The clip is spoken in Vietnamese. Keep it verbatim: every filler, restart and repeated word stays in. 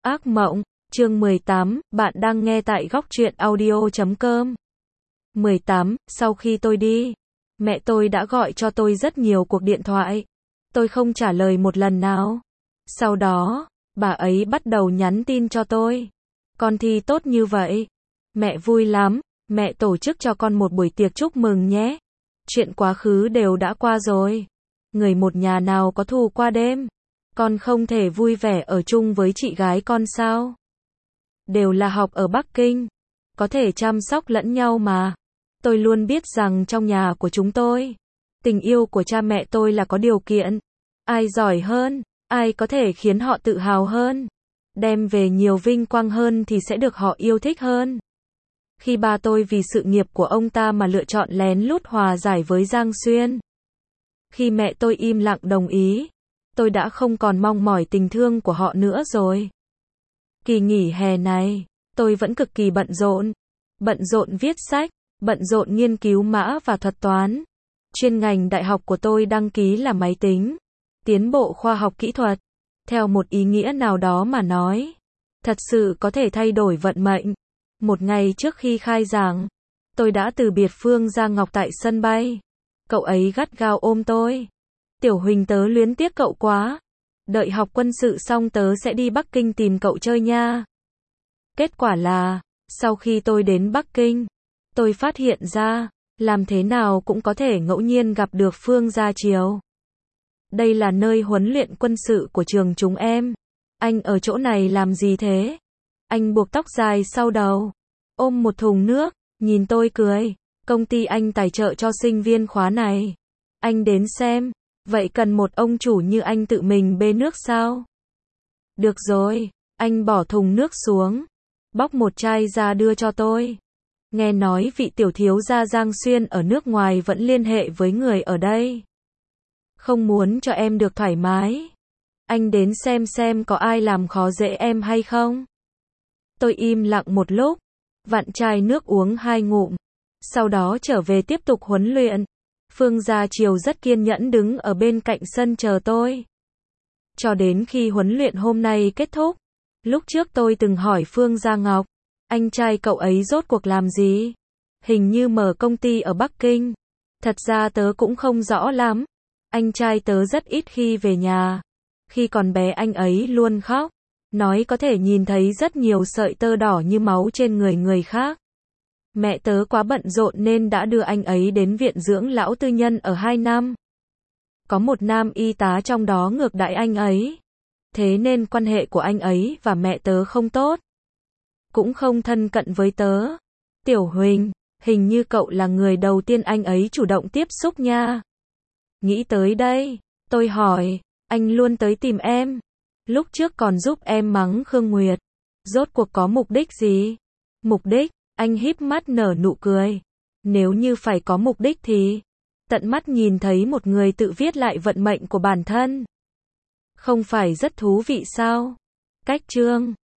Ác mộng, chương mười tám, bạn đang nghe tại góc truyện audio chấm com. mười tám, sau khi tôi đi, mẹ tôi đã gọi cho tôi rất nhiều cuộc điện thoại. Tôi không trả lời một lần nào. Sau đó, bà ấy bắt đầu nhắn tin cho tôi. Con thi tốt như vậy. Mẹ vui lắm, mẹ tổ chức cho con một buổi tiệc chúc mừng nhé. Chuyện quá khứ đều đã qua rồi. Người một nhà nào có thù qua đêm. Con không thể vui vẻ ở chung với chị gái con sao? Đều là học ở Bắc Kinh. Có thể chăm sóc lẫn nhau mà. Tôi luôn biết rằng trong nhà của chúng tôi, tình yêu của cha mẹ tôi là có điều kiện. Ai giỏi hơn, ai có thể khiến họ tự hào hơn, đem về nhiều vinh quang hơn thì sẽ được họ yêu thích hơn. Khi ba tôi vì sự nghiệp của ông ta mà lựa chọn lén lút hòa giải với Giang Xuyên. Khi mẹ tôi im lặng đồng ý, tôi đã không còn mong mỏi tình thương của họ nữa rồi. Kỳ nghỉ hè này, tôi vẫn cực kỳ bận rộn. Bận rộn viết sách, bận rộn nghiên cứu mã và thuật toán. Chuyên ngành đại học của tôi đăng ký là máy tính, tiến bộ khoa học kỹ thuật. Theo một ý nghĩa nào đó mà nói, thật sự có thể thay đổi vận mệnh. Một ngày trước khi khai giảng, tôi đã từ biệt Phương Gia Ngọc tại sân bay. Cậu ấy gắt gao ôm tôi. Tiểu Huỳnh, tớ luyến tiếc cậu quá. Đợi học quân sự xong tớ sẽ đi Bắc Kinh tìm cậu chơi nha. Kết quả là, sau khi tôi đến Bắc Kinh, tôi phát hiện ra, làm thế nào cũng có thể ngẫu nhiên gặp được Phương Gia Triều. Đây là nơi huấn luyện quân sự của trường chúng em. Anh ở chỗ này làm gì thế? Anh buộc tóc dài sau đầu, ôm một thùng nước, nhìn tôi cười. Công ty anh tài trợ cho sinh viên khóa này. Anh đến xem. Vậy cần một ông chủ như anh tự mình bê nước sao? Được rồi, anh bỏ thùng nước xuống, bóc một chai ra đưa cho tôi. Nghe nói vị tiểu thiếu gia Giang Xuyên ở nước ngoài vẫn liên hệ với người ở đây. Không muốn cho em được thoải mái. Anh đến xem xem có ai làm khó dễ em hay không? Tôi im lặng một lúc, vặn chai nước uống hai ngụm, sau đó trở về tiếp tục huấn luyện. Phương Gia Triều rất kiên nhẫn đứng ở bên cạnh sân chờ tôi. Cho đến khi huấn luyện hôm nay kết thúc. Lúc trước tôi từng hỏi Phương Gia Ngọc, anh trai cậu ấy rốt cuộc làm gì? Hình như mở công ty ở Bắc Kinh. Thật ra tớ cũng không rõ lắm. Anh trai tớ rất ít khi về nhà. Khi còn bé anh ấy luôn khóc, nói có thể nhìn thấy rất nhiều sợi tơ đỏ như máu trên người người khác. Mẹ tớ quá bận rộn nên đã đưa anh ấy đến viện dưỡng lão tư nhân ở hai năm. Có một nam y tá trong đó ngược đãi anh ấy. Thế nên quan hệ của anh ấy và mẹ tớ không tốt. Cũng không thân cận với tớ. Tiểu Huỳnh, hình như cậu là người đầu tiên anh ấy chủ động tiếp xúc nha. Nghĩ tới đây, tôi hỏi, anh luôn tới tìm em. Lúc trước còn giúp em mắng Khương Nguyệt. Rốt cuộc có mục đích gì? Mục đích? Anh híp mắt nở nụ cười. Nếu như phải có mục đích thì tận mắt nhìn thấy một người tự viết lại vận mệnh của bản thân. Không phải rất thú vị sao? Cách chương